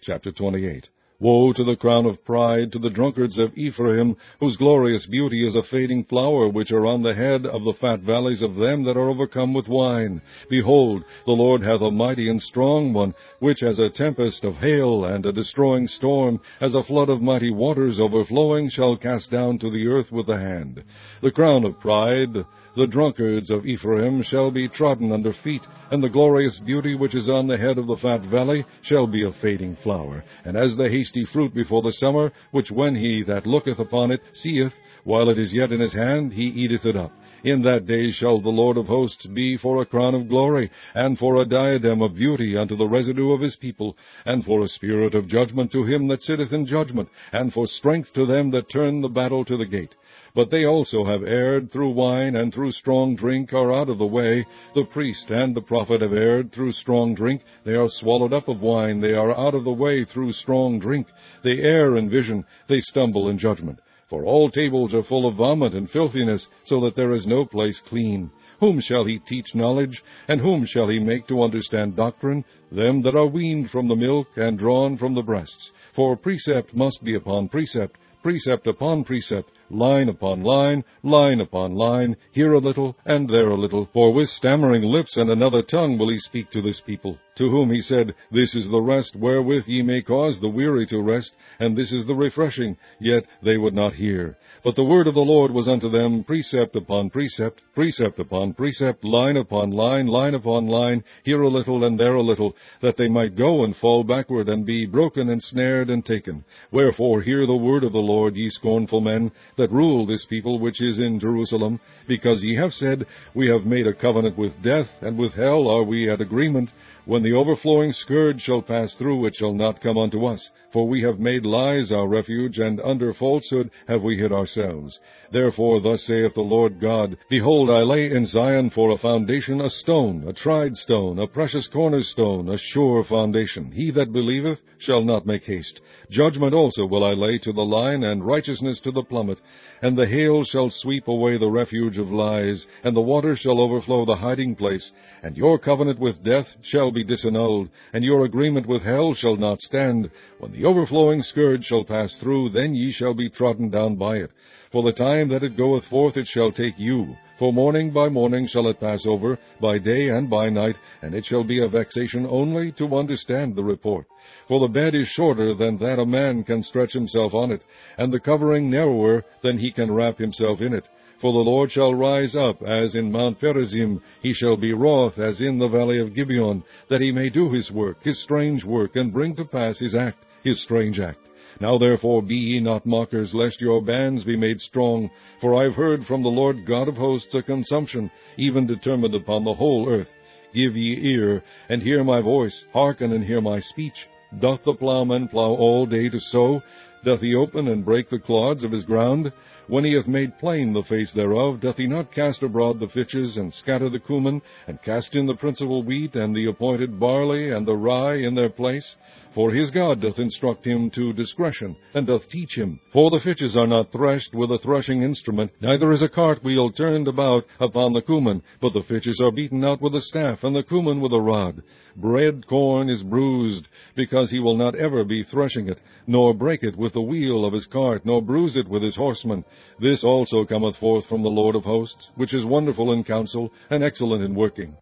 Chapter 28. Woe to the crown of pride, to the drunkards of Ephraim, whose glorious beauty is a fading flower, which are on the head of the fat valleys of them that are overcome with wine. Behold, the Lord hath a mighty and strong one, which as a tempest of hail and a destroying storm, as a flood of mighty waters overflowing, shall cast down to the earth with the hand. The crown of pride, the drunkards of Ephraim, shall be trodden under feet, and the glorious beauty which is on the head of the fat valley shall be a fading flower, and as the hasty fruit before the summer, which when he that looketh upon it seeth, while it is yet in his hand, he eateth it up. In that day shall the Lord of hosts be for a crown of glory, and for a diadem of beauty unto the residue of his people, and for a spirit of judgment to him that sitteth in judgment, and for strength to them that turn the battle to the gate. But they also have erred through wine, and through strong drink are out of the way. The priest and the prophet have erred through strong drink. They are swallowed up of wine. They are out of the way through strong drink. They err in vision. They stumble in judgment. For all tables are full of vomit and filthiness, so that there is no place clean. Whom shall he teach knowledge? And whom shall he make to understand doctrine? Them that are weaned from the milk, and drawn from the breasts. For precept must be upon precept, precept upon precept, line upon line, line upon line, here a little, and there a little. For with stammering lips and another tongue will he speak to this people, to whom he said, This is the rest wherewith ye may cause the weary to rest, and this is the refreshing, yet they would not hear. But the word of the Lord was unto them precept upon precept, precept upon precept, line upon line, line upon line, here a little, and there a little, that they might go and fall backward, and be broken and snared and taken. Wherefore hear the word of the Lord, ye scornful men, that rule this people which is in Jerusalem, because ye have said, We have made a covenant with death, and with hell are we at agreement. When the overflowing scourge shall pass through, it shall not come unto us. For we have made lies our refuge, and under falsehood have we hid ourselves. Therefore thus saith the Lord God, Behold, I lay in Zion for a foundation a stone, a tried stone, a precious cornerstone, a sure foundation. He that believeth shall not make haste. Judgment also will I lay to the line, and righteousness to the plummet. And the hail shall sweep away the refuge of lies, and the water shall overflow the hiding place. And your covenant with death shall be disannulled, and your agreement with hell shall not stand. When the overflowing scourge shall pass through, then ye shall be trodden down by it. For the time that it goeth forth it shall take you. For morning by morning shall it pass over, by day and by night, and it shall be a vexation only to understand the report. For the bed is shorter than that a man can stretch himself on it, and the covering narrower than he can wrap himself in it. For the Lord shall rise up as in Mount Perazim, he shall be wroth as in the valley of Gibeon, that he may do his work, his strange work, and bring to pass his act, his strange act. Now therefore be ye not mockers, lest your bands be made strong. For I have heard from the Lord God of hosts a consumption, even determined upon the whole earth. Give ye ear, and hear my voice, hearken and hear my speech. Doth the plowman plow all day to sow? Doth he open and break the clods of his ground? When he hath made plain the face thereof, doth he not cast abroad the fitches, and scatter the cumin, and cast in the principal wheat, and the appointed barley, and the rye in their place? For his God doth instruct him to discretion, and doth teach him. For the fitches are not threshed with a threshing instrument, neither is a cartwheel turned about upon the cumin, but the fitches are beaten out with a staff, and the cumin with a rod. Bread corn is bruised, because he will not ever be threshing it, nor break it with the wheel of his cart, nor bruise it with his horsemen. This also cometh forth from the Lord of hosts, which is wonderful in counsel, and excellent in working.